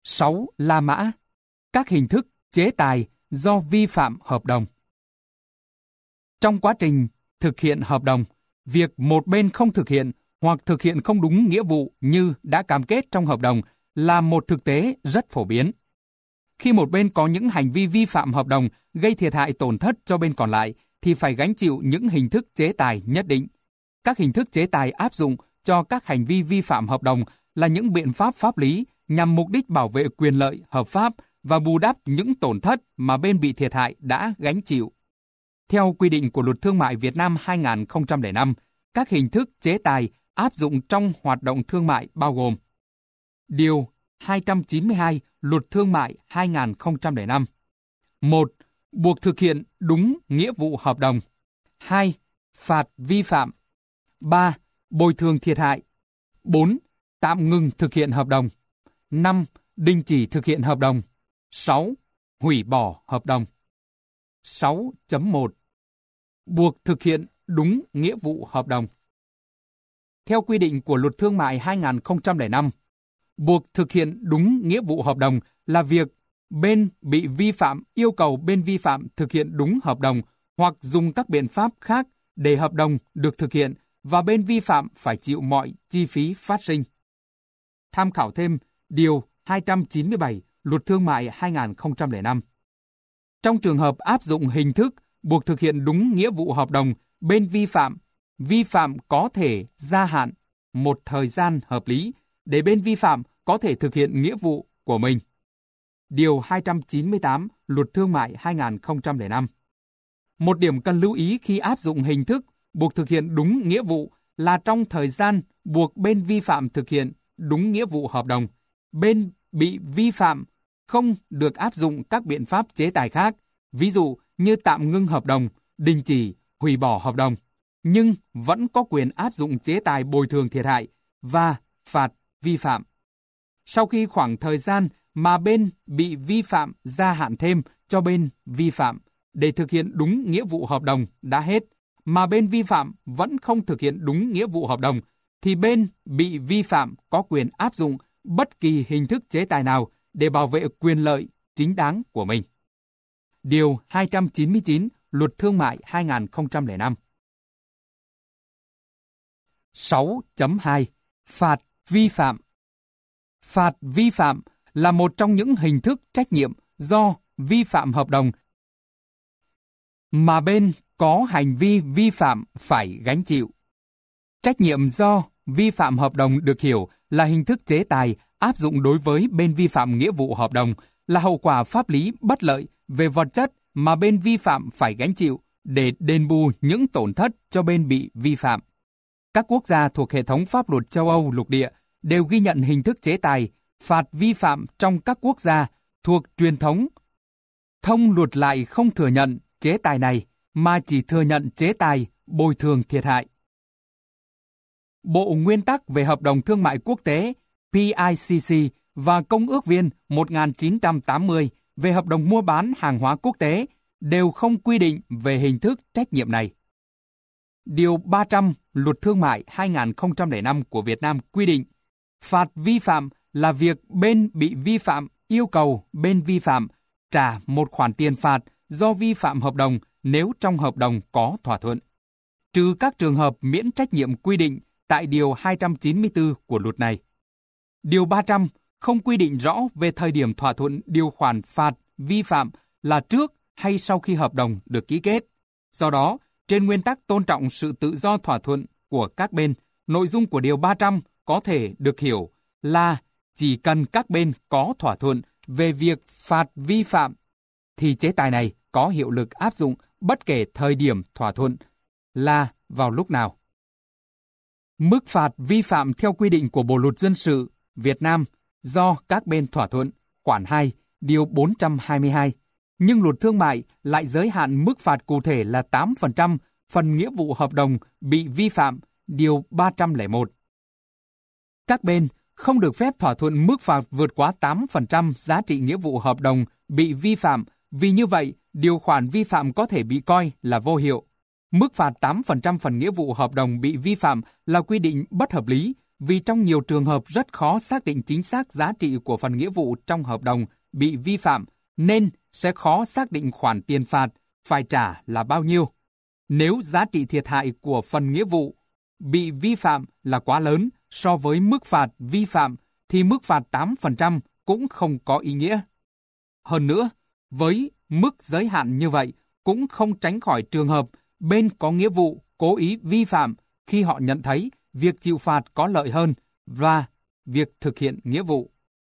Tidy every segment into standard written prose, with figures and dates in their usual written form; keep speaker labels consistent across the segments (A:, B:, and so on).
A: 6. La mã. Các hình thức chế tài do vi phạm hợp đồng. Trong quá trình thực hiện hợp đồng, việc một bên không thực hiện hoặc thực hiện không đúng nghĩa vụ như đã cam kết trong hợp đồng là một thực tế rất phổ biến. Khi một bên có những hành vi vi phạm hợp đồng gây thiệt hại tổn thất cho bên còn lại thì phải gánh chịu những hình thức chế tài nhất định. Các hình thức chế tài áp dụng cho các hành vi vi phạm hợp đồng là những biện pháp pháp lý nhằm mục đích bảo vệ quyền lợi hợp pháp và bù đắp những tổn thất mà bên bị thiệt hại đã gánh chịu. Theo quy định của Luật Thương mại Việt Nam 2005, các hình thức chế tài áp dụng trong hoạt động thương mại bao gồm: Điều 292 Luật Thương mại 2005. 1. Buộc thực hiện đúng nghĩa vụ hợp đồng. 2. Phạt vi phạm. 3. Bồi thường thiệt hại. 4. Tạm ngừng thực hiện hợp đồng. 5. Đình chỉ thực hiện hợp đồng. 6. Hủy bỏ hợp đồng. 6.1. Buộc thực hiện đúng nghĩa vụ hợp đồng. Theo quy định của Luật Thương mại 2005, buộc thực hiện đúng nghĩa vụ hợp đồng là việc bên bị vi phạm yêu cầu bên vi phạm thực hiện đúng hợp đồng hoặc dùng các biện pháp khác để hợp đồng được thực hiện và bên vi phạm phải chịu mọi chi phí phát sinh. Tham khảo thêm Điều 297 Luật Thương mại 2005. Trong trường hợp áp dụng hình thức buộc thực hiện đúng nghĩa vụ hợp đồng, bên vi phạm có thể gia hạn một thời gian hợp lý để bên vi phạm có thể thực hiện nghĩa vụ của mình. Điều 298 Luật Thương mại 2005. Một điểm cần lưu ý khi áp dụng hình thức buộc thực hiện đúng nghĩa vụ là trong thời gian buộc bên vi phạm thực hiện đúng nghĩa vụ hợp đồng, bên bị vi phạm không được áp dụng các biện pháp chế tài khác, ví dụ như tạm ngưng hợp đồng, đình chỉ, hủy bỏ hợp đồng, nhưng vẫn có quyền áp dụng chế tài bồi thường thiệt hại và phạt vi phạm. Sau khi khoảng thời gian mà bên bị vi phạm gia hạn thêm cho bên vi phạm để thực hiện đúng nghĩa vụ hợp đồng đã hết, mà bên vi phạm vẫn không thực hiện đúng nghĩa vụ hợp đồng, thì bên bị vi phạm có quyền áp dụng bất kỳ hình thức chế tài nào để bảo vệ quyền lợi chính đáng của mình. Điều 299 Luật Thương mại 2005. 6.2. Phạt vi phạm. Phạt vi phạm là một trong những hình thức trách nhiệm do vi phạm hợp đồng mà bên có hành vi vi phạm phải gánh chịu. Trách nhiệm do vi phạm hợp đồng được hiểu là hình thức chế tài áp dụng đối với bên vi phạm nghĩa vụ hợp đồng, là hậu quả pháp lý bất lợi về vật chất mà bên vi phạm phải gánh chịu để đền bù những tổn thất cho bên bị vi phạm. Các quốc gia thuộc hệ thống pháp luật châu Âu lục địa đều ghi nhận hình thức chế tài phạt vi phạm trong các quốc gia thuộc truyền thống thông luật lại không thừa nhận chế tài này mà chỉ thừa nhận chế tài bồi thường thiệt hại. Bộ Nguyên tắc về Hợp đồng Thương mại Quốc tế PICC và Công ước Viên 1980 về Hợp đồng mua bán hàng hóa quốc tế đều không quy định về hình thức trách nhiệm này. Điều 300 Luật Thương mại 2005 của Việt Nam quy định phạt vi phạm là việc bên bị vi phạm yêu cầu bên vi phạm trả một khoản tiền phạt do vi phạm hợp đồng nếu trong hợp đồng có thỏa thuận, trừ các trường hợp miễn trách nhiệm quy định tại Điều 294 của luật này. Điều 300 không quy định rõ về thời điểm thỏa thuận điều khoản phạt vi phạm là trước hay sau khi hợp đồng được ký kết. Do đó, trên nguyên tắc tôn trọng sự tự do thỏa thuận của các bên, nội dung của Điều 300 có thể được hiểu là chỉ cần các bên có thỏa thuận về việc phạt vi phạm, thì chế tài này có hiệu lực áp dụng bất kể thời điểm thỏa thuận là vào lúc nào. Mức phạt vi phạm theo quy định của Bộ Luật Dân sự Việt Nam do các bên thỏa thuận, khoản 2, Điều 422, nhưng Luật Thương mại lại giới hạn mức phạt cụ thể là 8% phần nghĩa vụ hợp đồng bị vi phạm, Điều 301. Các bên không được phép thỏa thuận mức phạt vượt quá 8% giá trị nghĩa vụ hợp đồng bị vi phạm, vì như vậy, điều khoản vi phạm có thể bị coi là vô hiệu. Mức phạt 8% phần nghĩa vụ hợp đồng bị vi phạm là quy định bất hợp lý vì trong nhiều trường hợp rất khó xác định chính xác giá trị của phần nghĩa vụ trong hợp đồng bị vi phạm, nên sẽ khó xác định khoản tiền phạt phải trả là bao nhiêu. Nếu giá trị thiệt hại của phần nghĩa vụ bị vi phạm là quá lớn so với mức phạt vi phạm, thì mức phạt 8% cũng không có ý nghĩa. Hơn nữa, với mức giới hạn như vậy, cũng không tránh khỏi trường hợp bên có nghĩa vụ cố ý vi phạm khi họ nhận thấy việc chịu phạt có lợi hơn và việc thực hiện nghĩa vụ.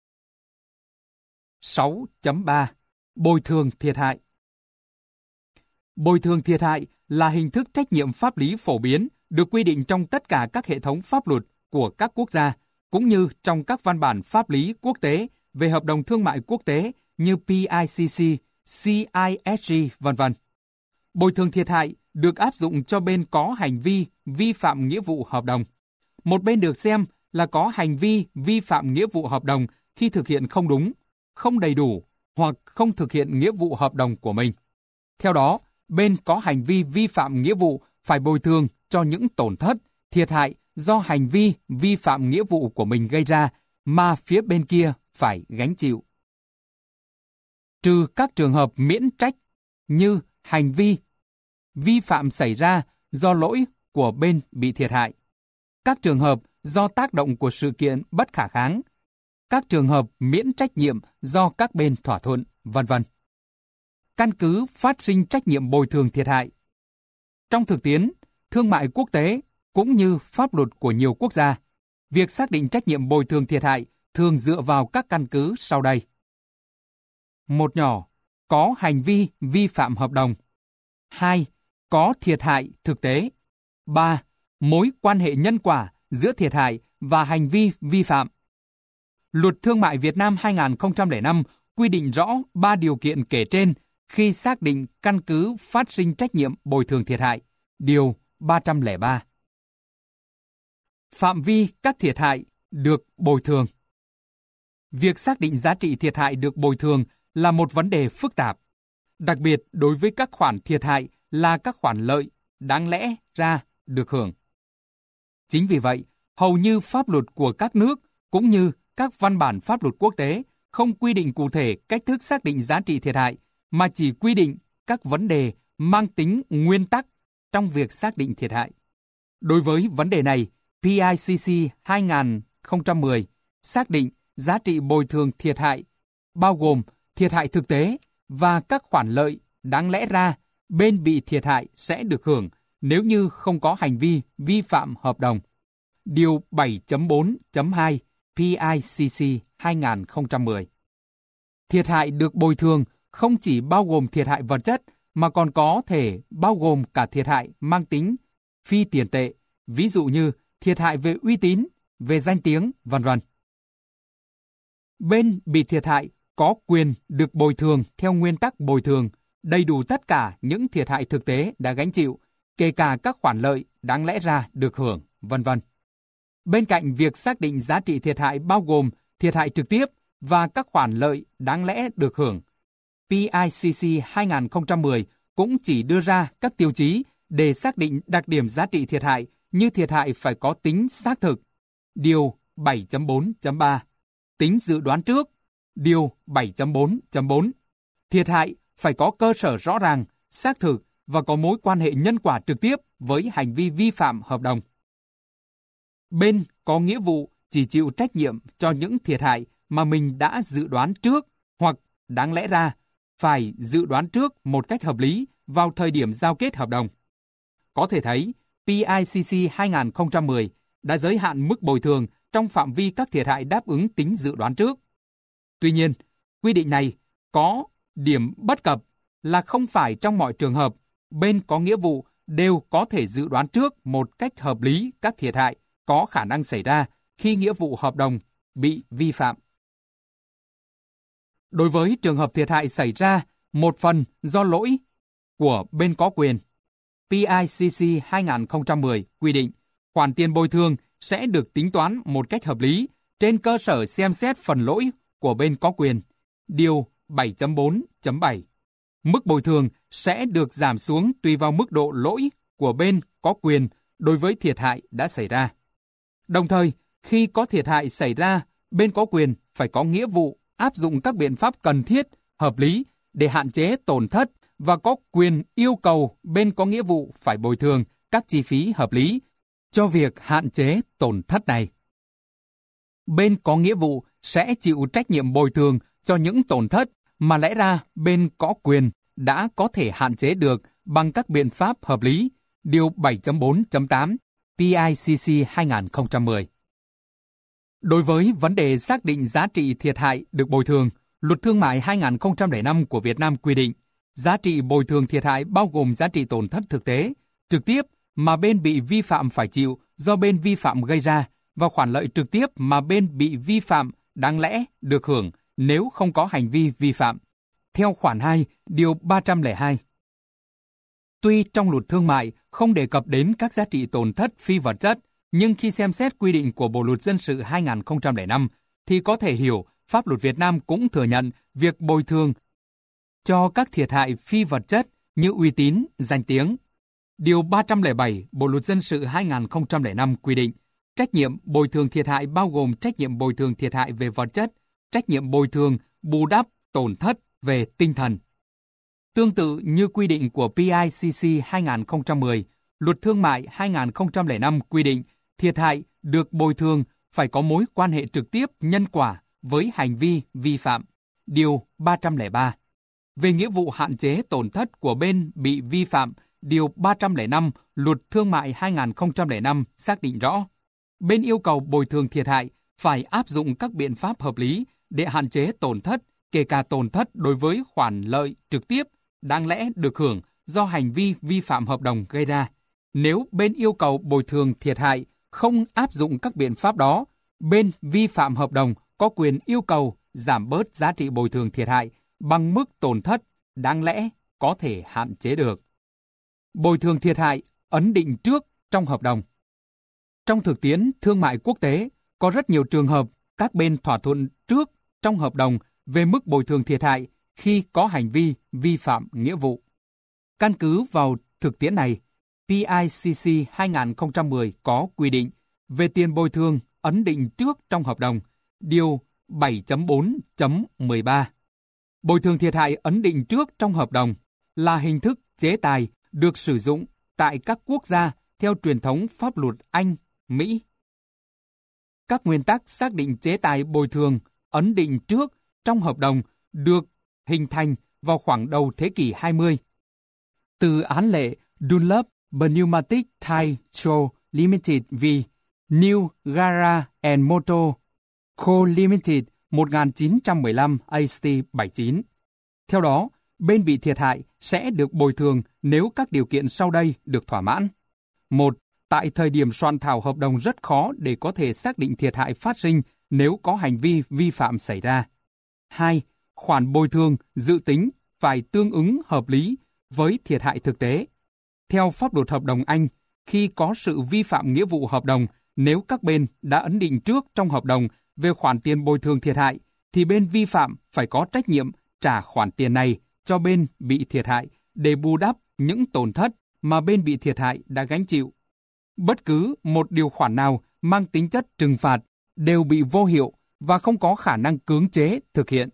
A: 6.3. Bồi thường thiệt hại. Bồi thường thiệt hại là hình thức trách nhiệm pháp lý phổ biến được quy định trong tất cả các hệ thống pháp luật của các quốc gia, cũng như trong các văn bản pháp lý quốc tế về hợp đồng thương mại quốc tế như PICC, CISG, v.v. Bồi thường thiệt hại được áp dụng cho bên có hành vi vi phạm nghĩa vụ hợp đồng. Một bên được xem là có hành vi vi phạm nghĩa vụ hợp đồng khi thực hiện không đúng, không đầy đủ hoặc không thực hiện nghĩa vụ hợp đồng của mình. Theo đó, bên có hành vi vi phạm nghĩa vụ phải bồi thường cho những tổn thất, thiệt hại do hành vi vi phạm nghĩa vụ của mình gây ra mà phía bên kia phải gánh chịu. Trừ các trường hợp miễn trách như hành vi vi phạm xảy ra do lỗi của bên bị thiệt hại, các trường hợp do tác động của sự kiện bất khả kháng, các trường hợp miễn trách nhiệm do các bên thỏa thuận, v.v. Căn cứ phát sinh trách nhiệm bồi thường thiệt hại. Trong thực tiễn, thương mại quốc tế cũng như pháp luật của nhiều quốc gia, việc xác định trách nhiệm bồi thường thiệt hại thường dựa vào các căn cứ sau đây. Một nhỏ, có hành vi vi phạm hợp đồng. 2. Có thiệt hại thực tế. 3. Mối quan hệ nhân quả giữa thiệt hại và hành vi vi phạm. Luật Thương mại Việt Nam 2005 quy định rõ 3 điều kiện kể trên khi xác định căn cứ phát sinh trách nhiệm bồi thường thiệt hại. Điều 303. Phạm vi các thiệt hại được bồi thường. Việc xác định giá trị thiệt hại được bồi thường là một vấn đề phức tạp, đặc biệt đối với các khoản thiệt hại là các khoản lợi đáng lẽ ra được hưởng. Chính vì vậy, hầu như pháp luật của các nước cũng như các văn bản pháp luật quốc tế không quy định cụ thể cách thức xác định giá trị thiệt hại, mà chỉ quy định các vấn đề mang tính nguyên tắc trong việc xác định thiệt hại. Đối với vấn đề này, PICC 2010 xác định giá trị bồi thường thiệt hại bao gồm thiệt hại thực tế và các khoản lợi đáng lẽ ra bên bị thiệt hại sẽ được hưởng nếu như không có hành vi vi phạm hợp đồng. Điều 7.4.2 PICC 2010. Thiệt hại được bồi thường không chỉ bao gồm thiệt hại vật chất mà còn có thể bao gồm cả thiệt hại mang tính phi tiền tệ, ví dụ như thiệt hại về uy tín, về danh tiếng, v.v. Bên bị thiệt hại có quyền được bồi thường theo nguyên tắc bồi thường đầy đủ tất cả những thiệt hại thực tế đã gánh chịu, kể cả các khoản lợi đáng lẽ ra được hưởng, v.v. Bên cạnh việc xác định giá trị thiệt hại bao gồm thiệt hại trực tiếp và các khoản lợi đáng lẽ được hưởng, PICC 2010 cũng chỉ đưa ra các tiêu chí để xác định đặc điểm giá trị thiệt hại như thiệt hại phải có tính xác thực, điều 7.4.3, tính dự đoán trước, điều 7.4.4, thiệt hại phải có cơ sở rõ ràng, xác thực và có mối quan hệ nhân quả trực tiếp với hành vi vi phạm hợp đồng. Bên có nghĩa vụ chỉ chịu trách nhiệm cho những thiệt hại mà mình đã dự đoán trước hoặc đáng lẽ ra phải dự đoán trước một cách hợp lý vào thời điểm giao kết hợp đồng. Có thể thấy, PICC 2010 đã giới hạn mức bồi thường trong phạm vi các thiệt hại đáp ứng tính dự đoán trước. Tuy nhiên, quy định này có điểm bất cập là không phải trong mọi trường hợp, bên có nghĩa vụ đều có thể dự đoán trước một cách hợp lý các thiệt hại có khả năng xảy ra khi nghĩa vụ hợp đồng bị vi phạm. Đối với trường hợp thiệt hại xảy ra một phần do lỗi của bên có quyền, PICC 2010 quy định khoản tiền bồi thường sẽ được tính toán một cách hợp lý trên cơ sở xem xét phần lỗi của bên có quyền, điều 7.4.7. Mức bồi thường sẽ được giảm xuống tùy vào mức độ lỗi của bên có quyền đối với thiệt hại đã xảy ra. Đồng thời, khi có thiệt hại xảy ra, bên có quyền phải có nghĩa vụ áp dụng các biện pháp cần thiết, hợp lý để hạn chế tổn thất và có quyền yêu cầu bên có nghĩa vụ phải bồi thường các chi phí hợp lý cho việc hạn chế tổn thất này. Bên có nghĩa vụ sẽ chịu trách nhiệm bồi thường cho những tổn thất mà lẽ ra bên có quyền đã có thể hạn chế được bằng các biện pháp hợp lý, Điều 7.4.8 PICC 2010. Đối với vấn đề xác định giá trị thiệt hại được bồi thường, Luật Thương mại 2005 của Việt Nam quy định, giá trị bồi thường thiệt hại bao gồm giá trị tổn thất thực tế, trực tiếp mà bên bị vi phạm phải chịu do bên vi phạm gây ra và khoản lợi trực tiếp mà bên bị vi phạm đáng lẽ được hưởng nếu không có hành vi vi phạm, theo khoản 2, Điều 302. Tuy trong Luật Thương mại không đề cập đến các giá trị tổn thất phi vật chất, nhưng khi xem xét quy định của Bộ Luật Dân sự 2005, thì có thể hiểu pháp luật Việt Nam cũng thừa nhận việc bồi thường cho các thiệt hại phi vật chất như uy tín, danh tiếng. Điều 307 Bộ Luật Dân sự 2005 quy định, trách nhiệm bồi thường thiệt hại bao gồm trách nhiệm bồi thường thiệt hại về vật chất, trách nhiệm bồi thường, bù đắp, tổn thất về tinh thần. Tương tự như quy định của PICC 2010, Luật Thương mại 2005 quy định thiệt hại được bồi thường phải có mối quan hệ trực tiếp nhân quả với hành vi vi phạm. Điều 303. Về nghĩa vụ hạn chế tổn thất của bên bị vi phạm, Điều 305 Luật Thương mại 2005 xác định rõ, bên yêu cầu bồi thường thiệt hại phải áp dụng các biện pháp hợp lý để hạn chế tổn thất, kể cả tổn thất đối với khoản lợi trực tiếp, đáng lẽ được hưởng do hành vi vi phạm hợp đồng gây ra. Nếu bên yêu cầu bồi thường thiệt hại không áp dụng các biện pháp đó, bên vi phạm hợp đồng có quyền yêu cầu giảm bớt giá trị bồi thường thiệt hại bằng mức tổn thất đáng lẽ có thể hạn chế được. Bồi thường thiệt hại ấn định trước trong hợp đồng. Trong thực tiễn thương mại quốc tế, có rất nhiều trường hợp các bên thỏa thuận trước trong hợp đồng về mức bồi thường thiệt hại khi có hành vi vi phạm nghĩa vụ. Căn cứ vào thực tiễn này, PICC 2010 có quy định về tiền bồi thường ấn định trước trong hợp đồng, Điều 7.4.13. Bồi thường thiệt hại ấn định trước trong hợp đồng là hình thức chế tài được sử dụng tại các quốc gia theo truyền thống pháp luật Anh, Mỹ. Các nguyên tắc xác định chế tài bồi thường ấn định trước trong hợp đồng được hình thành vào khoảng đầu thế kỷ 20. Từ án lệ Dunlop Pneumatic Tire Co. Limited v. New Gara and Motor Co. Limited 1915 AST 79. Theo đó, bên bị thiệt hại sẽ được bồi thường nếu các điều kiện sau đây được thỏa mãn. 1. Tại thời điểm soạn thảo hợp đồng rất khó để có thể xác định thiệt hại phát sinh nếu có hành vi vi phạm xảy ra. 2. Khoản bồi thường dự tính phải tương ứng hợp lý với thiệt hại thực tế. Theo pháp luật hợp đồng Anh, khi có sự vi phạm nghĩa vụ hợp đồng, nếu các bên đã ấn định trước trong hợp đồng về khoản tiền bồi thường thiệt hại, thì bên vi phạm phải có trách nhiệm trả khoản tiền này cho bên bị thiệt hại để bù đắp những tổn thất mà bên bị thiệt hại đã gánh chịu. Bất cứ một điều khoản nào mang tính chất trừng phạt đều bị vô hiệu và không có khả năng cưỡng chế thực hiện.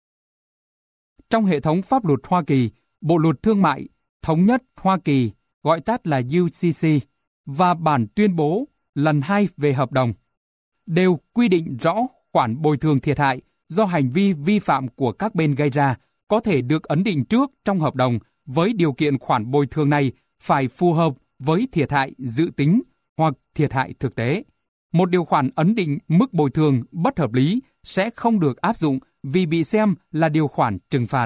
A: Trong hệ thống pháp luật Hoa Kỳ, Bộ Luật Thương mại Thống nhất Hoa Kỳ, gọi tắt là UCC, và bản tuyên bố lần 2 về hợp đồng, đều quy định rõ khoản bồi thường thiệt hại do hành vi vi phạm của các bên gây ra có thể được ấn định trước trong hợp đồng với điều kiện khoản bồi thường này phải phù hợp với thiệt hại dự tính hoặc thiệt hại thực tế. Một điều khoản ấn định mức bồi thường bất hợp lý sẽ không được áp dụng vì bị xem là điều khoản trừng phạt.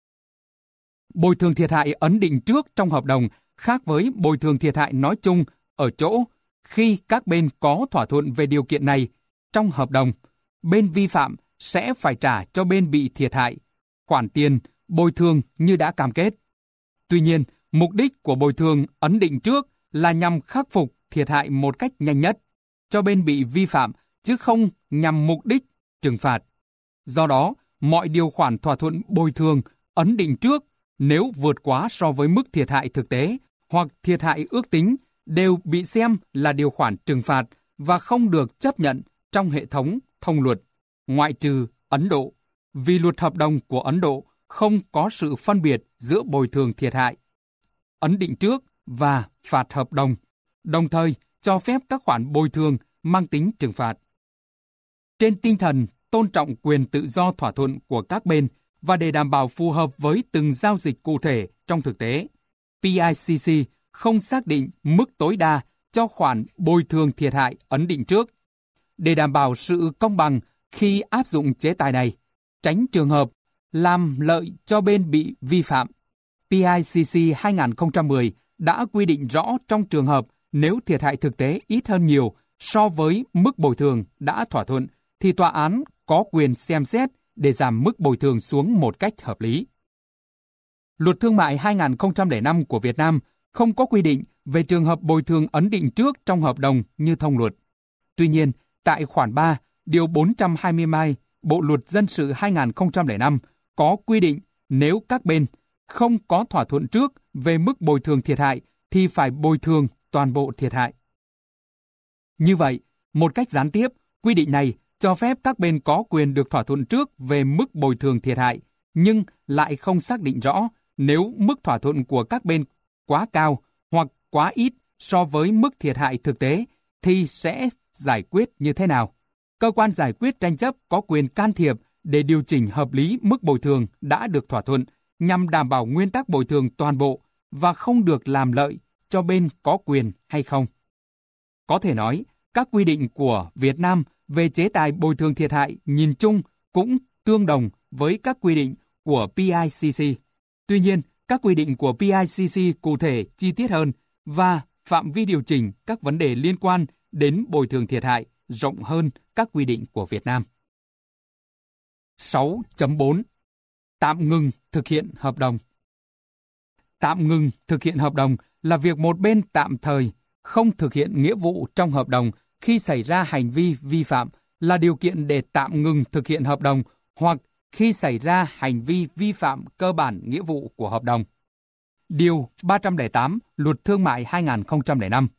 A: Bồi thường thiệt hại ấn định trước trong hợp đồng khác với bồi thường thiệt hại nói chung ở chỗ khi các bên có thỏa thuận về điều kiện này trong hợp đồng, bên vi phạm sẽ phải trả cho bên bị thiệt hại khoản tiền bồi thường như đã cam kết. Tuy nhiên, mục đích của bồi thường ấn định trước là nhằm khắc phục thiệt hại một cách nhanh nhất cho bên bị vi phạm, chứ không nhằm mục đích trừng phạt. Do đó, mọi điều khoản thỏa thuận bồi thường ấn định trước nếu vượt quá so với mức thiệt hại thực tế hoặc thiệt hại ước tính đều bị xem là điều khoản trừng phạt và không được chấp nhận trong hệ thống thông luật, ngoại trừ Ấn Độ, vì luật hợp đồng của Ấn Độ không có sự phân biệt giữa bồi thường thiệt hại, ấn định trước và phạt hợp đồng, đồng thời cho phép các khoản bồi thường mang tính trừng phạt. Trên tinh thần tôn trọng quyền tự do thỏa thuận của các bên và để đảm bảo phù hợp với từng giao dịch cụ thể trong thực tế, PICC không xác định mức tối đa cho khoản bồi thường thiệt hại ấn định trước. Để đảm bảo sự công bằng khi áp dụng chế tài này, tránh trường hợp làm lợi cho bên bị vi phạm, PICC 2010 đã quy định rõ trong trường hợp nếu thiệt hại thực tế ít hơn nhiều so với mức bồi thường đã thỏa thuận, thì tòa án có quyền xem xét để giảm mức bồi thường xuống một cách hợp lý. Luật Thương mại 2005 của Việt Nam không có quy định về trường hợp bồi thường ấn định trước trong hợp đồng như thông luật. Tuy nhiên, tại khoản 3, điều 422 Bộ Luật Dân sự 2005 có quy định nếu các bên không có thỏa thuận trước về mức bồi thường thiệt hại thì phải bồi thường toàn bộ thiệt hại. Như vậy, một cách gián tiếp, quy định này cho phép các bên có quyền được thỏa thuận trước về mức bồi thường thiệt hại, nhưng lại không xác định rõ nếu mức thỏa thuận của các bên quá cao hoặc quá ít so với mức thiệt hại thực tế thì sẽ giải quyết như thế nào. Cơ quan giải quyết tranh chấp có quyền can thiệp để điều chỉnh hợp lý mức bồi thường đã được thỏa thuận nhằm đảm bảo nguyên tắc bồi thường toàn bộ và không được làm lợi cho bên có quyền hay không. Có thể nói, các quy định của Việt Nam về chế tài bồi thường thiệt hại nhìn chung cũng tương đồng với các quy định của PICC. Tuy nhiên, các quy định của PICC cụ thể chi tiết hơn và phạm vi điều chỉnh các vấn đề liên quan đến bồi thường thiệt hại rộng hơn các quy định của Việt Nam. 6.4. Tạm ngừng thực hiện hợp đồng. Tạm ngừng thực hiện hợp đồng là việc một bên tạm thời không thực hiện nghĩa vụ trong hợp đồng khi xảy ra hành vi vi phạm, là điều kiện để tạm ngừng thực hiện hợp đồng hoặc khi xảy ra hành vi vi phạm cơ bản nghĩa vụ của hợp đồng. Điều 308 Luật Thương mại 2005.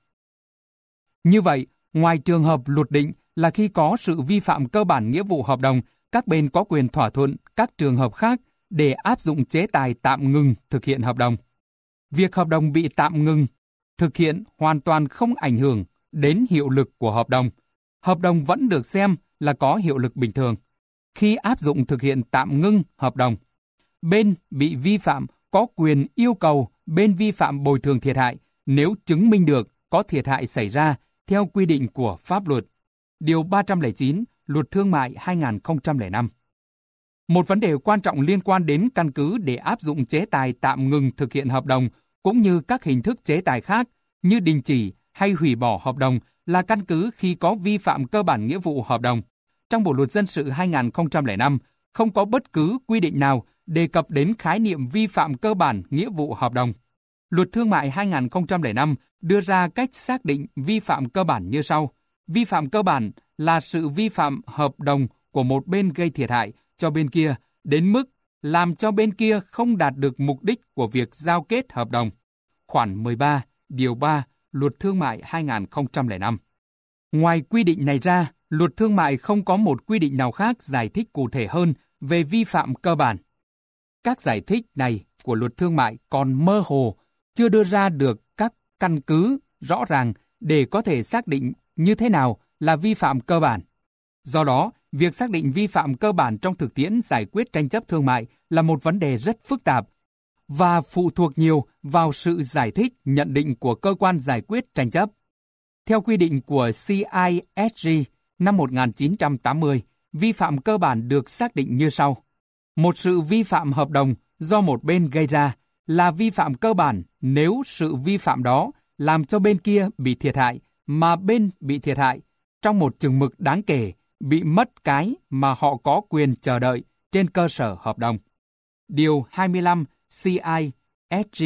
A: Như vậy, ngoài trường hợp luật định là khi có sự vi phạm cơ bản nghĩa vụ hợp đồng, các bên có quyền thỏa thuận các trường hợp khác để áp dụng chế tài tạm ngừng thực hiện hợp đồng. Việc hợp đồng bị tạm ngừng thực hiện hoàn toàn không ảnh hưởng đến hiệu lực của hợp đồng. Hợp đồng vẫn được xem là có hiệu lực bình thường. Khi áp dụng thực hiện tạm ngưng hợp đồng, bên bị vi phạm có quyền yêu cầu bên vi phạm bồi thường thiệt hại nếu chứng minh được có thiệt hại xảy ra theo quy định của pháp luật. Điều 309 Luật Thương mại 2005. Một vấn đề quan trọng liên quan đến căn cứ để áp dụng chế tài tạm ngừng thực hiện hợp đồng cũng như các hình thức chế tài khác như đình chỉ hay hủy bỏ hợp đồng là căn cứ khi có vi phạm cơ bản nghĩa vụ hợp đồng. Trong Bộ Luật Dân sự 2005, không có bất cứ quy định nào đề cập đến khái niệm vi phạm cơ bản nghĩa vụ hợp đồng. Luật Thương mại 2005 đưa ra cách xác định vi phạm cơ bản như sau. Vi phạm cơ bản là sự vi phạm hợp đồng của một bên gây thiệt hại cho bên kia đến mức làm cho bên kia không đạt được mục đích của việc giao kết hợp đồng. Khoản 13, điều 3, Luật Thương mại 2005. Ngoài quy định này ra, Luật Thương mại không có một quy định nào khác giải thích cụ thể hơn về vi phạm cơ bản. Các giải thích này của Luật Thương mại còn mơ hồ, chưa đưa ra được các căn cứ rõ ràng để có thể xác định như thế nào là vi phạm cơ bản. Do đó, việc xác định vi phạm cơ bản trong thực tiễn giải quyết tranh chấp thương mại là một vấn đề rất phức tạp và phụ thuộc nhiều vào sự giải thích nhận định của cơ quan giải quyết tranh chấp. Theo quy định của CISG năm 1980, vi phạm cơ bản được xác định như sau. Một sự vi phạm hợp đồng do một bên gây ra là vi phạm cơ bản nếu sự vi phạm đó làm cho bên kia bị thiệt hại mà bên bị thiệt hại trong một chừng mực đáng kể bị mất cái mà họ có quyền chờ đợi trên cơ sở hợp đồng. Điều 25 CISG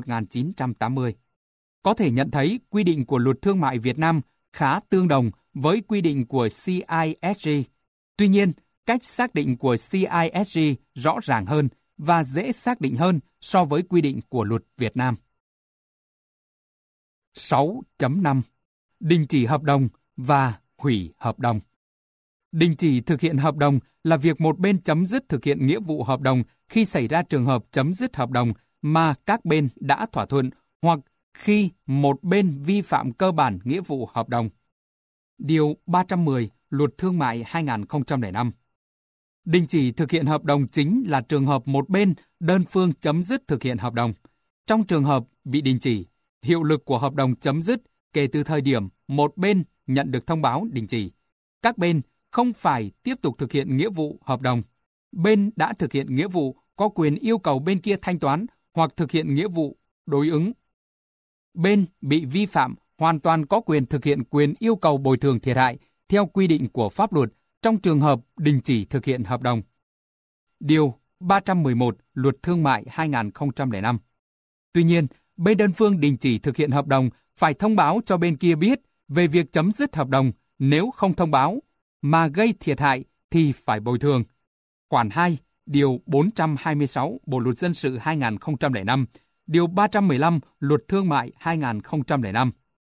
A: 1980. Có thể nhận thấy quy định của Luật Thương mại Việt Nam khá tương đồng với quy định của CISG. Tuy nhiên, cách xác định của CISG rõ ràng hơn và dễ xác định hơn so với quy định của Luật Việt Nam. 6.5. Đình chỉ hợp đồng và hủy hợp đồng. Đình chỉ thực hiện hợp đồng là việc một bên chấm dứt thực hiện nghĩa vụ hợp đồng khi xảy ra trường hợp chấm dứt hợp đồng mà các bên đã thỏa thuận hoặc khi một bên vi phạm cơ bản nghĩa vụ hợp đồng. Điều 310 Luật Thương mại 2005. Đình chỉ thực hiện hợp đồng chính là trường hợp một bên đơn phương chấm dứt thực hiện hợp đồng. Trong trường hợp bị đình chỉ, hiệu lực của hợp đồng chấm dứt kể từ thời điểm một bên nhận được thông báo đình chỉ. Các bên không phải tiếp tục thực hiện nghĩa vụ hợp đồng. Bên đã thực hiện nghĩa vụ có quyền yêu cầu bên kia thanh toán hoặc thực hiện nghĩa vụ đối ứng. Bên bị vi phạm hoàn toàn có quyền thực hiện quyền yêu cầu bồi thường thiệt hại theo quy định của pháp luật trong trường hợp đình chỉ thực hiện hợp đồng. Điều 311 Luật Thương mại 2005. Tuy nhiên, bên đơn phương đình chỉ thực hiện hợp đồng phải thông báo cho bên kia biết về việc chấm dứt hợp đồng. Nếu không thông báo mà gây thiệt hại thì phải bồi thường. Khoản 2, Điều 426 Bộ Luật Dân sự 2005, Điều 315 Luật Thương mại 2005.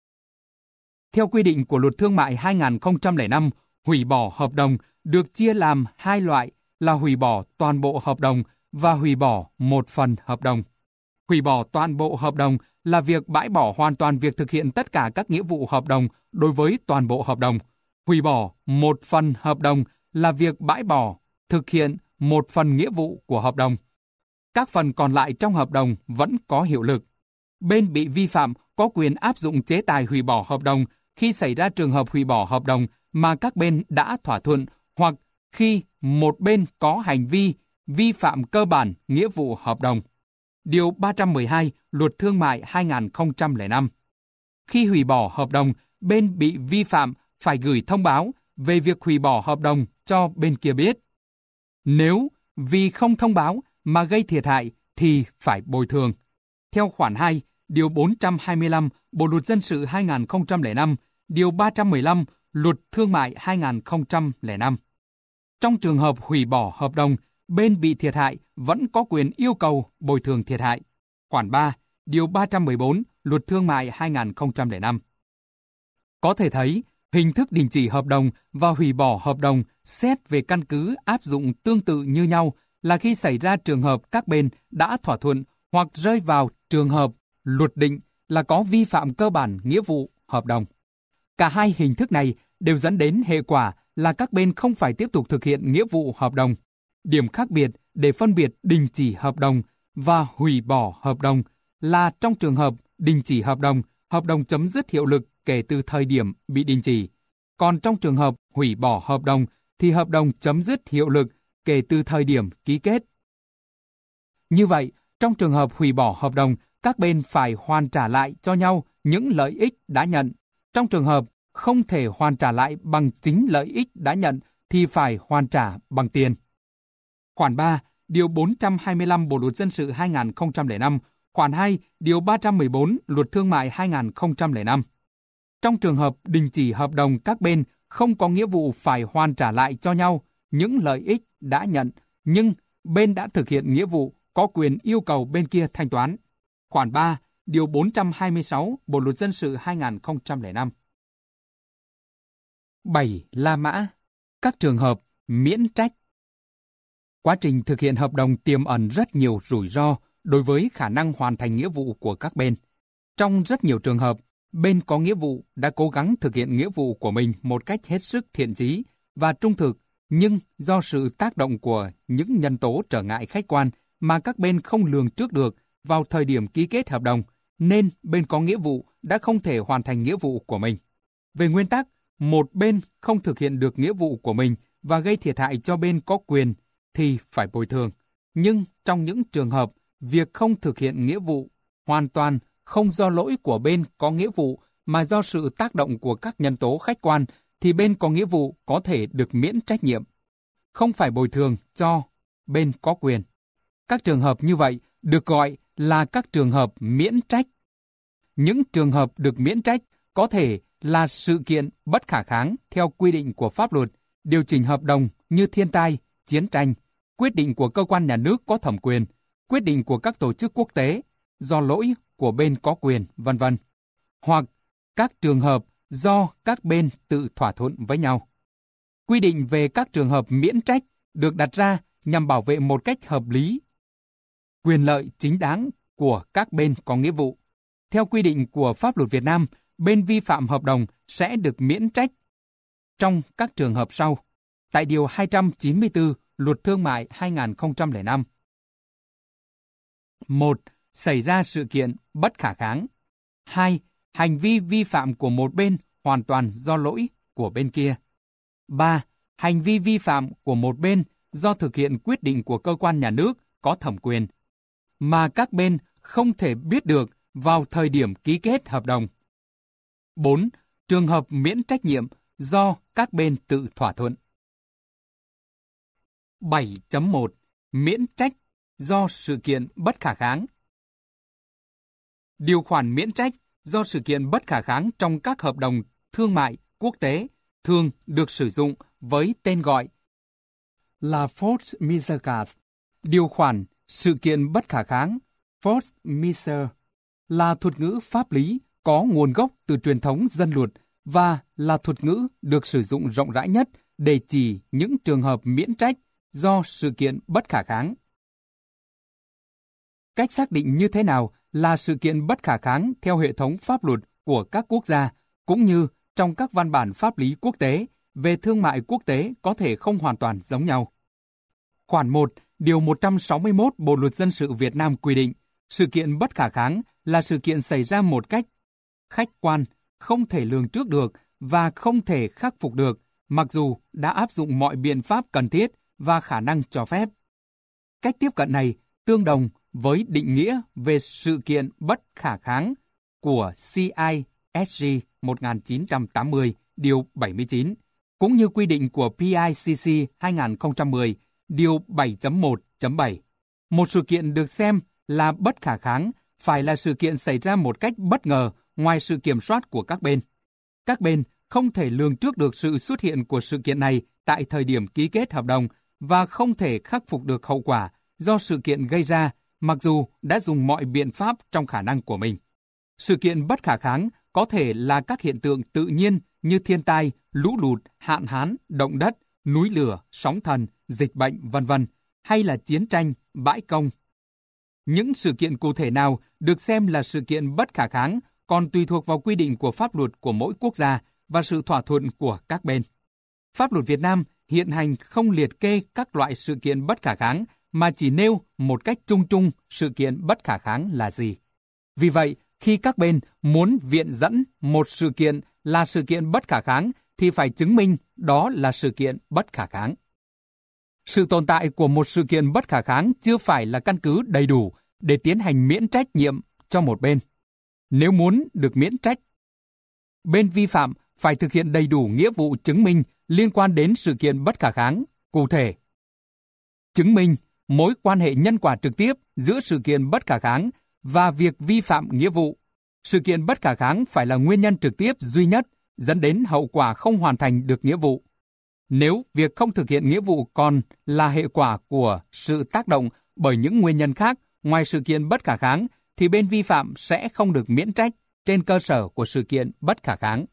A: Theo quy định của Luật Thương mại 2005, hủy bỏ hợp đồng được chia làm hai loại là hủy bỏ toàn bộ hợp đồng và hủy bỏ một phần hợp đồng. Hủy bỏ toàn bộ hợp đồng là việc bãi bỏ hoàn toàn việc thực hiện tất cả các nghĩa vụ hợp đồng đối với toàn bộ hợp đồng. Hủy bỏ một phần hợp đồng là việc bãi bỏ thực hiện một phần nghĩa vụ của hợp đồng. Các phần còn lại trong hợp đồng vẫn có hiệu lực. Bên bị vi phạm có quyền áp dụng chế tài hủy bỏ hợp đồng khi xảy ra trường hợp hủy bỏ hợp đồng mà các bên đã thỏa thuận hoặc khi một bên có hành vi vi phạm cơ bản nghĩa vụ hợp đồng. Điều 312 Luật Thương mại 2005. Khi hủy bỏ hợp đồng, bên bị vi phạm phải gửi thông báo về việc hủy bỏ hợp đồng cho bên kia biết. Nếu vì không thông báo mà gây thiệt hại thì phải bồi thường. Theo khoản 2, Điều 425 Bộ Luật Dân sự 2005, Điều 315 Luật Thương mại 2005. Trong trường hợp hủy bỏ hợp đồng, bên bị thiệt hại vẫn có quyền yêu cầu bồi thường thiệt hại. Khoản 3, Điều 314 Luật Thương mại 2005. Có thể thấy, hình thức đình chỉ hợp đồng và hủy bỏ hợp đồng xét về căn cứ áp dụng tương tự như nhau là khi xảy ra trường hợp các bên đã thỏa thuận hoặc rơi vào trường hợp luật định là có vi phạm cơ bản nghĩa vụ hợp đồng. Cả hai hình thức này đều dẫn đến hệ quả là các bên không phải tiếp tục thực hiện nghĩa vụ hợp đồng. Điểm khác biệt để phân biệt đình chỉ hợp đồng và hủy bỏ hợp đồng là trong trường hợp đình chỉ hợp đồng chấm dứt hiệu lực kể từ thời điểm bị đình chỉ. Còn trong trường hợp hủy bỏ hợp đồng thì hợp đồng chấm dứt hiệu lực kể từ thời điểm ký kết. Như vậy, trong trường hợp hủy bỏ hợp đồng, các bên phải hoàn trả lại cho nhau những lợi ích đã nhận. Trong trường hợp không thể hoàn trả lại bằng chính lợi ích đã nhận thì phải hoàn trả bằng tiền. Khoản 3, Điều 425 Bộ Luật Dân sự 2005, khoản 2, Điều 314 Luật Thương mại 2005. Trong trường hợp đình chỉ hợp đồng, các bên không có nghĩa vụ phải hoàn trả lại cho nhau những lợi ích đã nhận, nhưng bên đã thực hiện nghĩa vụ có quyền yêu cầu bên kia thanh toán. Khoản 3, Điều 426 Bộ Luật Dân sự 2005. 7. La mã. Các trường hợp miễn trách. Quá trình thực hiện hợp đồng tiềm ẩn rất nhiều rủi ro đối với khả năng hoàn thành nghĩa vụ của các bên. Trong rất nhiều trường hợp, bên có nghĩa vụ đã cố gắng thực hiện nghĩa vụ của mình một cách hết sức thiện chí và trung thực, nhưng do sự tác động của những nhân tố trở ngại khách quan mà các bên không lường trước được vào thời điểm ký kết hợp đồng, nên bên có nghĩa vụ đã không thể hoàn thành nghĩa vụ của mình. Về nguyên tắc, một bên không thực hiện được nghĩa vụ của mình và gây thiệt hại cho bên có quyền thì phải bồi thường. Nhưng trong những trường hợp việc không thực hiện nghĩa vụ hoàn toàn không do lỗi của bên có nghĩa vụ mà do sự tác động của các nhân tố khách quan thì bên có nghĩa vụ có thể được miễn trách nhiệm, không phải bồi thường cho bên có quyền. Các trường hợp như vậy được gọi là các trường hợp miễn trách. Những trường hợp được miễn trách có thể là sự kiện bất khả kháng theo quy định của pháp luật, điều chỉnh hợp đồng như thiên tai, chiến tranh, quyết định của cơ quan nhà nước có thẩm quyền, quyết định của các tổ chức quốc tế, do lỗi của bên có quyền, v.v. Hoặc các trường hợp do các bên tự thỏa thuận với nhau. Quy định về các trường hợp miễn trách được đặt ra nhằm bảo vệ một cách hợp lý quyền lợi chính đáng của các bên có nghĩa vụ. Theo quy định của pháp luật Việt Nam, bên vi phạm hợp đồng sẽ được miễn trách trong các trường hợp sau, tại Điều 294 Luật Thương mại 2005. 1. Xảy ra sự kiện bất khả kháng. 2. Hành vi vi phạm của một bên hoàn toàn do lỗi của bên kia. 3. Hành vi vi phạm của một bên do thực hiện quyết định của cơ quan nhà nước có thẩm quyền, mà các bên không thể biết được vào thời điểm ký kết hợp đồng. 4. Trường hợp miễn trách nhiệm do các bên tự thỏa thuận. 7.1. Miễn trách do sự kiện bất khả kháng. Điều khoản miễn trách do sự kiện bất khả kháng trong các hợp đồng thương mại quốc tế thường được sử dụng với tên gọi là force majeure. Điều khoản sự kiện bất khả kháng force majeure là thuật ngữ pháp lý có nguồn gốc từ truyền thống dân luật và là thuật ngữ được sử dụng rộng rãi nhất để chỉ những trường hợp miễn trách do sự kiện bất khả kháng. Cách xác định như thế nào là sự kiện bất khả kháng theo hệ thống pháp luật của các quốc gia, cũng như trong các văn bản pháp lý quốc tế về thương mại quốc tế có thể không hoàn toàn giống nhau. Khoản 1, Điều 161 Bộ Luật Dân sự Việt Nam quy định, sự kiện bất khả kháng là sự kiện xảy ra một cách khách quan, không thể lường trước được và không thể khắc phục được, mặc dù đã áp dụng mọi biện pháp cần thiết và khả năng cho phép. Cách tiếp cận này tương đồng với định nghĩa về sự kiện bất khả kháng của CISG 1980, Điều 79, cũng như quy định của PICC 2010, Điều 7.1.7. Một sự kiện được xem là bất khả kháng phải là sự kiện xảy ra một cách bất ngờ ngoài sự kiểm soát của các bên. Các bên không thể lường trước được sự xuất hiện của sự kiện này tại thời điểm ký kết hợp đồng và không thể khắc phục được hậu quả do sự kiện gây ra, mặc dù đã dùng mọi biện pháp trong khả năng của mình. Sự kiện bất khả kháng có thể là các hiện tượng tự nhiên như thiên tai, lũ lụt, hạn hán, động đất, núi lửa, sóng thần, dịch bệnh, v.v., hay là chiến tranh, bãi công. Những sự kiện cụ thể nào được xem là sự kiện bất khả kháng còn tùy thuộc vào quy định của pháp luật của mỗi quốc gia và sự thỏa thuận của các bên. Pháp luật Việt Nam hiện hành không liệt kê các loại sự kiện bất khả kháng mà chỉ nêu một cách chung chung sự kiện bất khả kháng là gì. Vì vậy, khi các bên muốn viện dẫn một sự kiện là sự kiện bất khả kháng thì phải chứng minh đó là sự kiện bất khả kháng. Sự tồn tại của một sự kiện bất khả kháng chưa phải là căn cứ đầy đủ để tiến hành miễn trách nhiệm cho một bên. Nếu muốn được miễn trách, bên vi phạm phải thực hiện đầy đủ nghĩa vụ chứng minh liên quan đến sự kiện bất khả kháng, cụ thể. Chứng minh mối quan hệ nhân quả trực tiếp giữa sự kiện bất khả kháng và việc vi phạm nghĩa vụ. Sự kiện bất khả kháng phải là nguyên nhân trực tiếp duy nhất dẫn đến hậu quả không hoàn thành được nghĩa vụ. Nếu việc không thực hiện nghĩa vụ còn là hệ quả của sự tác động bởi những nguyên nhân khác ngoài sự kiện bất khả kháng, thì bên vi phạm sẽ không được miễn trách trên cơ sở của sự kiện bất khả kháng.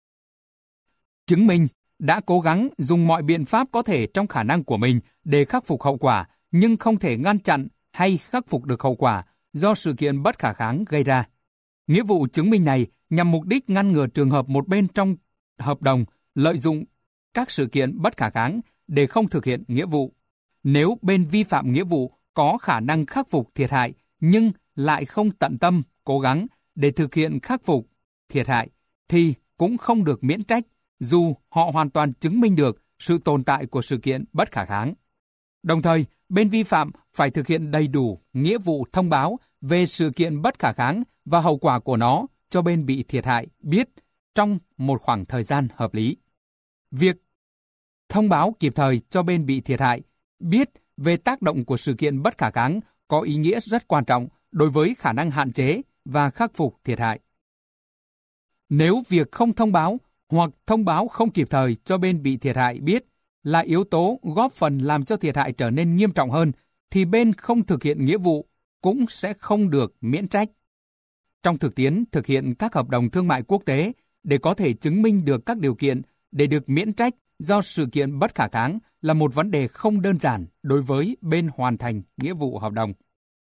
A: Chứng minh đã cố gắng dùng mọi biện pháp có thể trong khả năng của mình để khắc phục hậu quả, nhưng không thể ngăn chặn hay khắc phục được hậu quả do sự kiện bất khả kháng gây ra. Nghĩa vụ chứng minh này nhằm mục đích ngăn ngừa trường hợp một bên trong hợp đồng lợi dụng các sự kiện bất khả kháng để không thực hiện nghĩa vụ. Nếu bên vi phạm nghĩa vụ có khả năng khắc phục thiệt hại nhưng lại không tận tâm, cố gắng để thực hiện khắc phục thiệt hại, thì cũng không được miễn trách dù họ hoàn toàn chứng minh được sự tồn tại của sự kiện bất khả kháng. Đồng thời, bên vi phạm phải thực hiện đầy đủ nghĩa vụ thông báo về sự kiện bất khả kháng và hậu quả của nó cho bên bị thiệt hại biết trong một khoảng thời gian hợp lý. Việc thông báo kịp thời cho bên bị thiệt hại biết về tác động của sự kiện bất khả kháng có ý nghĩa rất quan trọng đối với khả năng hạn chế và khắc phục thiệt hại. Nếu việc không thông báo hoặc thông báo không kịp thời cho bên bị thiệt hại biết là yếu tố góp phần làm cho thiệt hại trở nên nghiêm trọng hơn, thì bên không thực hiện nghĩa vụ cũng sẽ không được miễn trách. Trong thực tiễn thực hiện các hợp đồng thương mại quốc tế, để có thể chứng minh được các điều kiện để được miễn trách do sự kiện bất khả kháng là một vấn đề không đơn giản đối với bên hoàn thành nghĩa vụ hợp đồng.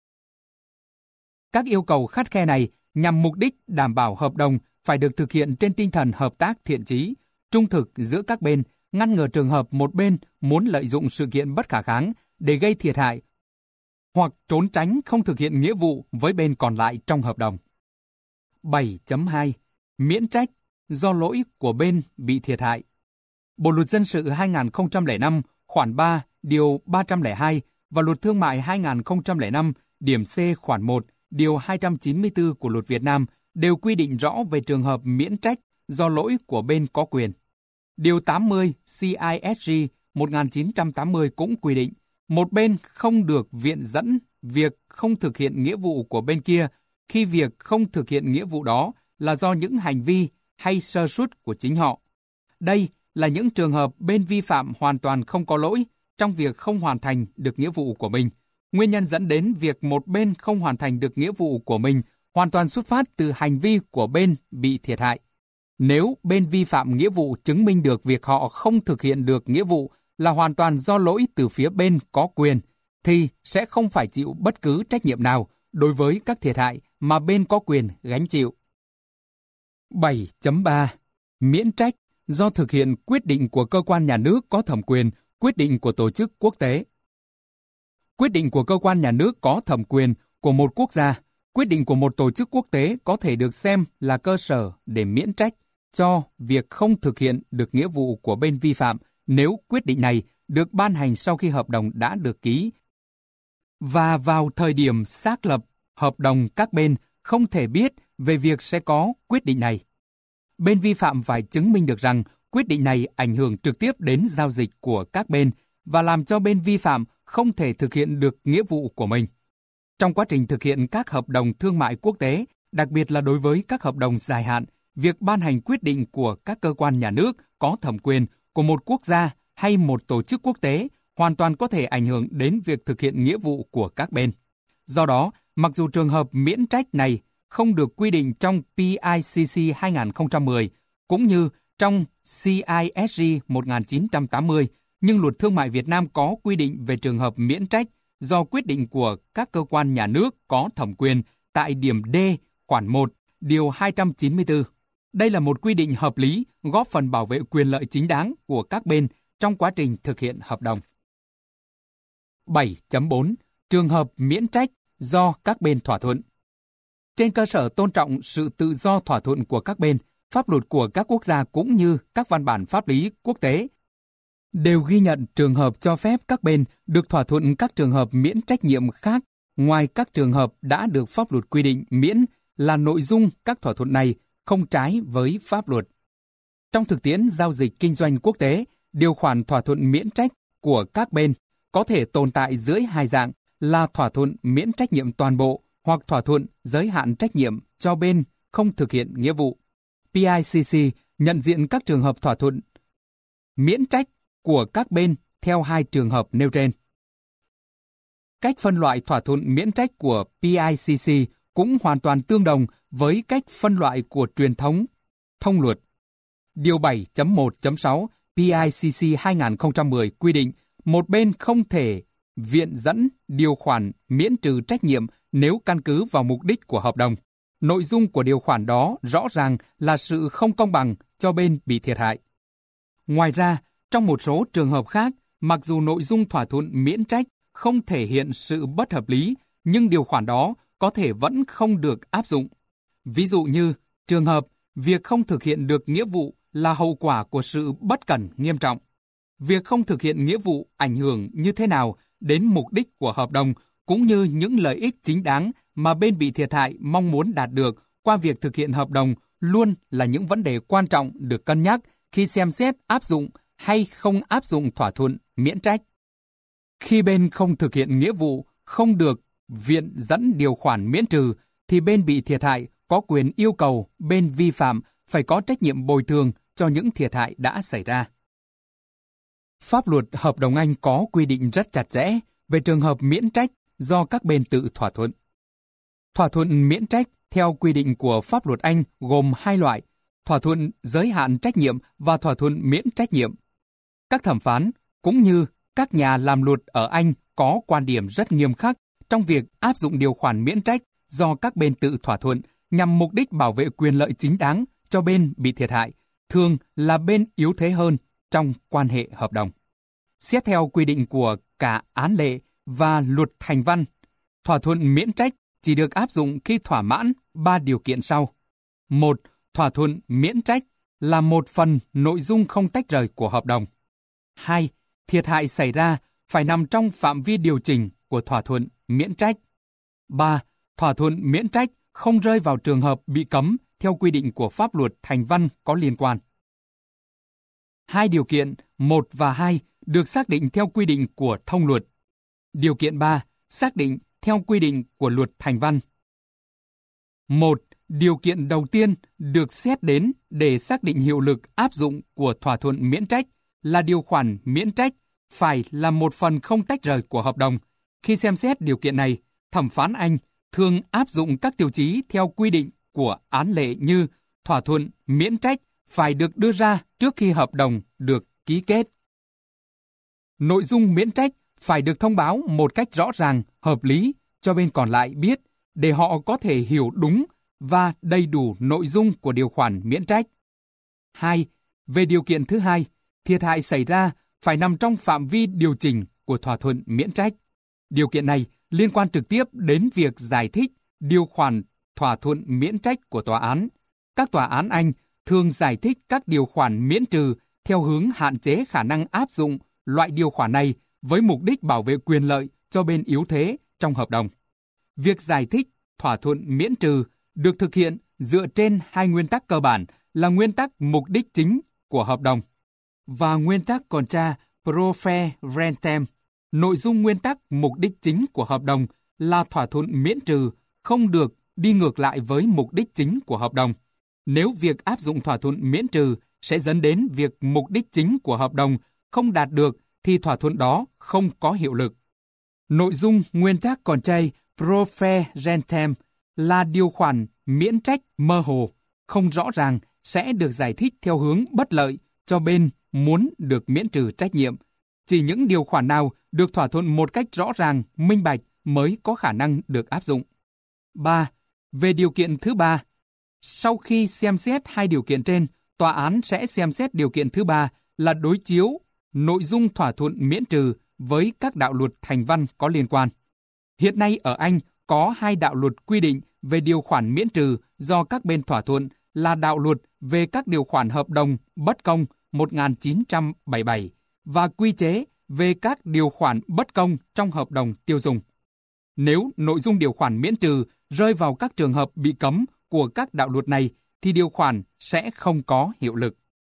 A: Các yêu cầu khắt khe này nhằm mục đích đảm bảo hợp đồng phải được thực hiện trên tinh thần hợp tác thiện chí, trung thực giữa các bên, ngăn ngừa trường hợp một bên muốn lợi dụng sự kiện bất khả kháng để gây thiệt hại hoặc trốn tránh không thực hiện nghĩa vụ với bên còn lại trong hợp đồng. 7.2. Miễn trách do lỗi của bên bị thiệt hại. Bộ Luật Dân sự 2005 khoản 3 điều 302 và Luật Thương mại 2005 điểm C khoản 1 điều 294 của Luật Việt Nam đều quy định rõ về trường hợp miễn trách do lỗi của bên có quyền. Điều 80 CISG 1980 cũng quy định một bên không được viện dẫn việc không thực hiện nghĩa vụ của bên kia khi việc không thực hiện nghĩa vụ đó là do những hành vi hay sơ suất của chính họ. Đây là những trường hợp bên vi phạm hoàn toàn không có lỗi trong việc không hoàn thành được nghĩa vụ của mình. Nguyên nhân dẫn đến việc một bên không hoàn thành được nghĩa vụ của mình hoàn toàn xuất phát từ hành vi của bên bị thiệt hại. Nếu bên vi phạm nghĩa vụ chứng minh được việc họ không thực hiện được nghĩa vụ là hoàn toàn do lỗi từ phía bên có quyền, thì sẽ không phải chịu bất cứ trách nhiệm nào đối với các thiệt hại mà bên có quyền gánh chịu. 7.3. Miễn trách do thực hiện quyết định của cơ quan nhà nước có thẩm quyền, quyết định của tổ chức quốc tế. Quyết định của cơ quan nhà nước có thẩm quyền của một quốc gia, quyết định của một tổ chức quốc tế có thể được xem là cơ sở để miễn trách cho việc không thực hiện được nghĩa vụ của bên vi phạm nếu quyết định này được ban hành sau khi hợp đồng đã được ký và vào thời điểm xác lập hợp đồng các bên không thể biết về việc sẽ có quyết định này. Bên vi phạm phải chứng minh được rằng quyết định này ảnh hưởng trực tiếp đến giao dịch của các bên và làm cho bên vi phạm không thể thực hiện được nghĩa vụ của mình. Trong quá trình thực hiện các hợp đồng thương mại quốc tế, đặc biệt là đối với các hợp đồng dài hạn, việc ban hành quyết định của các cơ quan nhà nước có thẩm quyền của một quốc gia hay một tổ chức quốc tế hoàn toàn có thể ảnh hưởng đến việc thực hiện nghĩa vụ của các bên. Do đó, mặc dù trường hợp miễn trách này không được quy định trong PICC 2010 cũng như trong CISG 1980, nhưng Luật Thương mại Việt Nam có quy định về trường hợp miễn trách do quyết định của các cơ quan nhà nước có thẩm quyền tại điểm D khoản 1, điều 294. Đây là một quy định hợp lý góp phần bảo vệ quyền lợi chính đáng của các bên trong quá trình thực hiện hợp đồng. 7.4. Trường hợp miễn trách do các bên thỏa thuận. Trên cơ sở tôn trọng sự tự do thỏa thuận của các bên, pháp luật của các quốc gia cũng như các văn bản pháp lý quốc tế đều ghi nhận trường hợp cho phép các bên được thỏa thuận các trường hợp miễn trách nhiệm khác ngoài các trường hợp đã được pháp luật quy định miễn là nội dung các thỏa thuận này không trái với pháp luật. Trong thực tiễn giao dịch kinh doanh quốc tế, điều khoản thỏa thuận miễn trách của các bên có thể tồn tại dưới hai dạng là thỏa thuận miễn trách nhiệm toàn bộ hoặc thỏa thuận giới hạn trách nhiệm cho bên không thực hiện nghĩa vụ. PICC nhận diện các trường hợp thỏa thuận miễn trách của các bên theo hai trường hợp nêu trên. Cách phân loại thỏa thuận miễn trách của PICC cũng hoàn toàn tương đồng với cách phân loại của truyền thống thông luật. Điều 7.1.6 PICC 2010 quy định một bên không thể viện dẫn điều khoản miễn trừ trách nhiệm nếu căn cứ vào mục đích của hợp đồng. Nội dung của điều khoản đó rõ ràng là sự không công bằng cho bên bị thiệt hại. Ngoài ra, trong một số trường hợp khác, mặc dù nội dung thỏa thuận miễn trách không thể hiện sự bất hợp lý, nhưng điều khoản đó có thể vẫn không được áp dụng. Ví dụ như, trường hợp việc không thực hiện được nghĩa vụ là hậu quả của sự bất cẩn nghiêm trọng. Việc không thực hiện nghĩa vụ ảnh hưởng như thế nào đến mục đích của hợp đồng cũng như những lợi ích chính đáng mà bên bị thiệt hại mong muốn đạt được qua việc thực hiện hợp đồng luôn là những vấn đề quan trọng được cân nhắc khi xem xét áp dụng hay không áp dụng thỏa thuận miễn trách. Khi bên không thực hiện nghĩa vụ không được viện dẫn điều khoản miễn trừ thì bên bị thiệt hại có quyền yêu cầu bên vi phạm phải có trách nhiệm bồi thường cho những thiệt hại đã xảy ra. Pháp luật hợp đồng Anh có quy định rất chặt chẽ về trường hợp miễn trách do các bên tự thỏa thuận. Thỏa thuận miễn trách theo quy định của pháp luật Anh gồm hai loại: thỏa thuận giới hạn trách nhiệm và thỏa thuận miễn trách nhiệm. Các thẩm phán cũng như các nhà làm luật ở Anh có quan điểm rất nghiêm khắc trong việc áp dụng điều khoản miễn trách do các bên tự thỏa thuận nhằm mục đích bảo vệ quyền lợi chính đáng cho bên bị thiệt hại, thường là bên yếu thế hơn trong quan hệ hợp đồng. Xét theo quy định của cả án lệ và luật thành văn, thỏa thuận miễn trách chỉ được áp dụng khi thỏa mãn 3 điều kiện sau. 1. Thỏa thuận miễn trách là một phần nội dung không tách rời của hợp đồng. 2. Thiệt hại xảy ra phải nằm trong phạm vi điều chỉnh của thỏa thuận miễn trách. 3. Thỏa thuận miễn trách không rơi vào trường hợp bị cấm theo quy định của pháp luật thành văn có liên quan. Hai điều kiện 1 và 2 được xác định theo quy định của thông luật. Điều kiện 3 xác định theo quy định của luật thành văn. 1. Điều kiện đầu tiên được xét đến để xác định hiệu lực áp dụng của thỏa thuận miễn trách là điều khoản miễn trách phải là một phần không tách rời của hợp đồng. Khi xem xét điều kiện này, thẩm phán Anh thường áp dụng các tiêu chí theo quy định của án lệ như thỏa thuận miễn trách phải được đưa ra trước khi hợp đồng được ký kết. Nội dung miễn trách phải được thông báo một cách rõ ràng, hợp lý cho bên còn lại biết để họ có thể hiểu đúng và đầy đủ nội dung của điều khoản miễn trách. 2. Về điều kiện thứ hai, thiệt hại xảy ra phải nằm trong phạm vi điều chỉnh của thỏa thuận miễn trách. Điều kiện này liên quan trực tiếp đến việc giải thích điều khoản thỏa thuận miễn trách của tòa án. Các tòa án Anh thường giải thích các điều khoản miễn trừ theo hướng hạn chế khả năng áp dụng loại điều khoản này với mục đích bảo vệ quyền lợi cho bên yếu thế trong hợp đồng. Việc giải thích thỏa thuận miễn trừ được thực hiện dựa trên hai nguyên tắc cơ bản là nguyên tắc mục đích chính của hợp đồng và nguyên tắc contra pro fair rentem. Nội dung nguyên tắc mục đích chính của hợp đồng là thỏa thuận miễn trừ không được đi ngược lại với mục đích chính của hợp đồng. Nếu việc áp dụng thỏa thuận miễn trừ sẽ dẫn đến việc mục đích chính của hợp đồng không đạt được thì thỏa thuận đó không có hiệu lực. Nội dung nguyên tắc contra pro fair rentem là điều khoản miễn trách mơ hồ, không rõ ràng sẽ được giải thích theo hướng bất lợi cho bên muốn được miễn trừ trách nhiệm. Chỉ những điều khoản nào được thỏa thuận một cách rõ ràng, minh bạch mới có khả năng được áp dụng. 3. Về điều kiện thứ ba, sau khi xem xét hai điều kiện trên, tòa án sẽ xem xét điều kiện thứ ba là đối chiếu nội dung thỏa thuận miễn trừ với các đạo luật thành văn có liên quan. Hiện nay ở Anh có hai đạo luật quy định về điều khoản miễn trừ do các bên thỏa thuận là đạo luật về các điều khoản hợp đồng bất công 1977 và quy chế về các điều khoản bất công trong hợp đồng tiêu dùng. Nếu nội dung điều khoản miễn trừ rơi vào các trường hợp bị cấm của các đạo luật này, thì điều khoản sẽ không có hiệu lực.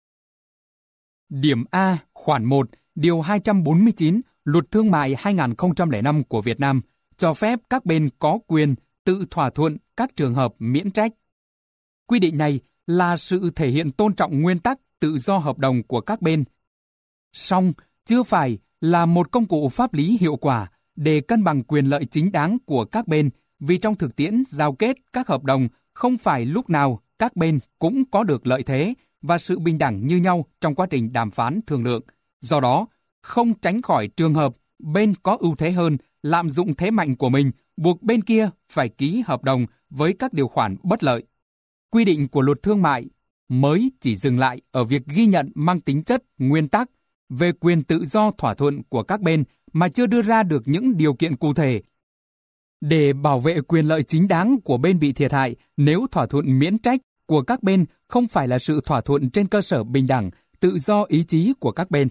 A: Điểm A, khoản 1, điều 249, Luật Thương mại 2005 của Việt Nam cho phép các bên có quyền tự thỏa thuận các trường hợp miễn trách. Quy định này là sự thể hiện tôn trọng nguyên tắc tự do hợp đồng của các bên. Song, chưa phải là một công cụ pháp lý hiệu quả để cân bằng quyền lợi chính đáng của các bên, vì trong thực tiễn giao kết các hợp đồng không phải lúc nào các bên cũng có được lợi thế và sự bình đẳng như nhau trong quá trình đàm phán thương lượng. Do đó, không tránh khỏi trường hợp bên có ưu thế hơn lạm dụng thế mạnh của mình, buộc bên kia phải ký hợp đồng với các điều khoản bất lợi. Quy định của luật thương mại mới chỉ dừng lại ở việc ghi nhận mang tính chất nguyên tắc về quyền tự do thỏa thuận của các bên mà chưa đưa ra được những điều kiện cụ thể để bảo vệ quyền lợi chính đáng của bên bị thiệt hại nếu thỏa thuận miễn trách của các bên không phải là sự thỏa thuận trên cơ sở bình đẳng, tự do ý chí của các bên.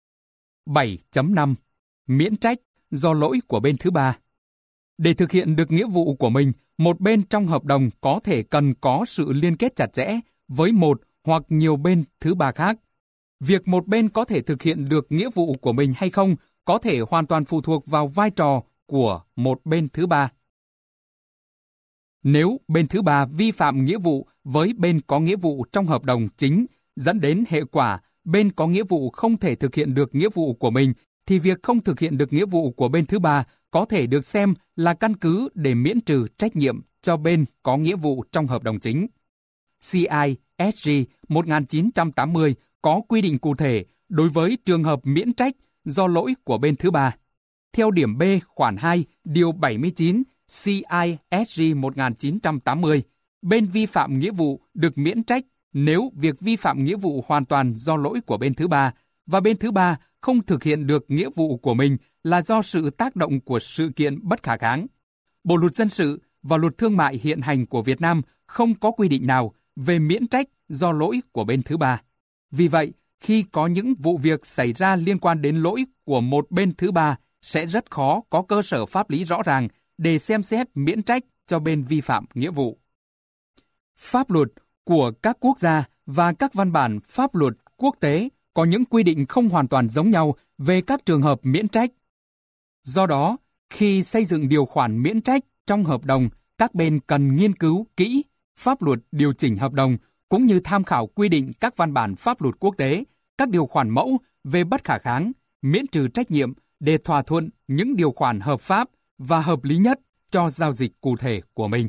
A: 7.5. Miễn trách do lỗi của bên thứ ba. Để thực hiện được nghĩa vụ của mình, một bên trong hợp đồng có thể cần có sự liên kết chặt chẽ với một hoặc nhiều bên thứ ba khác. Việc một bên có thể thực hiện được nghĩa vụ của mình hay không có thể hoàn toàn phụ thuộc vào vai trò của một bên thứ ba. Nếu bên thứ ba vi phạm nghĩa vụ với bên có nghĩa vụ trong hợp đồng chính, dẫn đến hệ quả bên có nghĩa vụ không thể thực hiện được nghĩa vụ của mình, thì việc không thực hiện được nghĩa vụ của bên thứ ba có thể được xem là căn cứ để miễn trừ trách nhiệm cho bên có nghĩa vụ trong hợp đồng chính. CISG 1980 có quy định cụ thể đối với trường hợp miễn trách do lỗi của bên thứ ba. Theo điểm B khoản 2, điều 79 CISG 1980, bên vi phạm nghĩa vụ được miễn trách nếu việc vi phạm nghĩa vụ hoàn toàn do lỗi của bên thứ ba và bên thứ ba không thực hiện được nghĩa vụ của mình là do sự tác động của sự kiện bất khả kháng. Bộ luật dân sự và luật thương mại hiện hành của Việt Nam không có quy định nào về miễn trách do lỗi của bên thứ ba. Vì vậy, khi có những vụ việc xảy ra liên quan đến lỗi của một bên thứ ba, sẽ rất khó có cơ sở pháp lý rõ ràng để xem xét miễn trách cho bên vi phạm nghĩa vụ. Pháp luật của các quốc gia và các văn bản pháp luật quốc tế có những quy định không hoàn toàn giống nhau về các trường hợp miễn trách. Do đó, khi xây dựng điều khoản miễn trách trong hợp đồng, các bên cần nghiên cứu kỹ pháp luật điều chỉnh hợp đồng cũng như tham khảo quy định các văn bản pháp luật quốc tế, các điều khoản mẫu về bất khả kháng, miễn trừ trách nhiệm để thỏa thuận những điều khoản hợp pháp và hợp lý nhất cho giao dịch cụ thể của mình.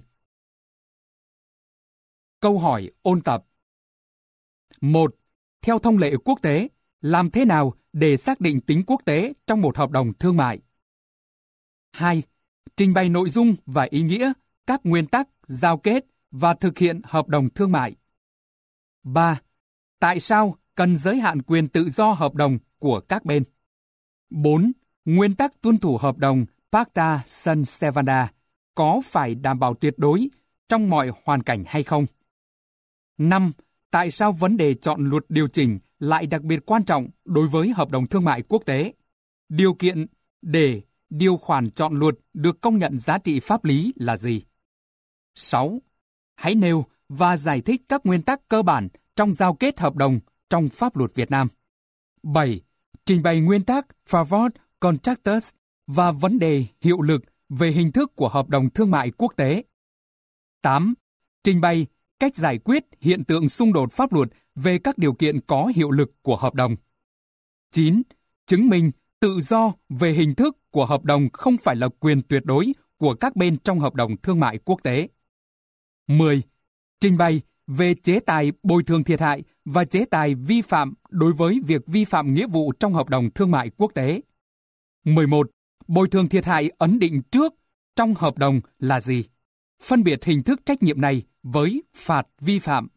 A: Câu hỏi ôn tập. 1. Theo thông lệ quốc tế, làm thế nào để xác định tính quốc tế trong một hợp đồng thương mại? 2. Trình bày nội dung và ý nghĩa, các nguyên tắc, giao kết và thực hiện hợp đồng thương mại. 3. Tại sao cần giới hạn quyền tự do hợp đồng của các bên? 4. Nguyên tắc tuân thủ hợp đồng Pacta Sunt Servanda có phải đảm bảo tuyệt đối trong mọi hoàn cảnh hay không? 5. Tại sao vấn đề chọn luật điều chỉnh lại đặc biệt quan trọng đối với hợp đồng thương mại quốc tế? Điều kiện để điều khoản chọn luật được công nhận giá trị pháp lý là gì? 6. Hãy nêu và giải thích các nguyên tắc cơ bản trong giao kết hợp đồng trong pháp luật Việt Nam. 7. Trình bày nguyên tắc favor contractus và vấn đề hiệu lực về hình thức của hợp đồng thương mại quốc tế. 8. Trình bày cách giải quyết hiện tượng xung đột pháp luật về các điều kiện có hiệu lực của hợp đồng. 9. Chứng minh tự do về hình thức của hợp đồng không phải là quyền tuyệt đối của các bên trong hợp đồng thương mại quốc tế. 10. Trình bày về chế tài bồi thường thiệt hại và chế tài vi phạm đối với việc vi phạm nghĩa vụ trong hợp đồng thương mại quốc tế. 11. Bồi thường thiệt hại ấn định trước trong hợp đồng là gì? Phân biệt hình thức trách nhiệm này với phạt vi phạm.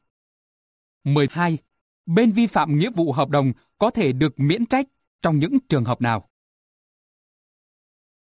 A: 12. Bên vi phạm nghĩa vụ hợp đồng có thể được miễn trách trong những trường hợp nào?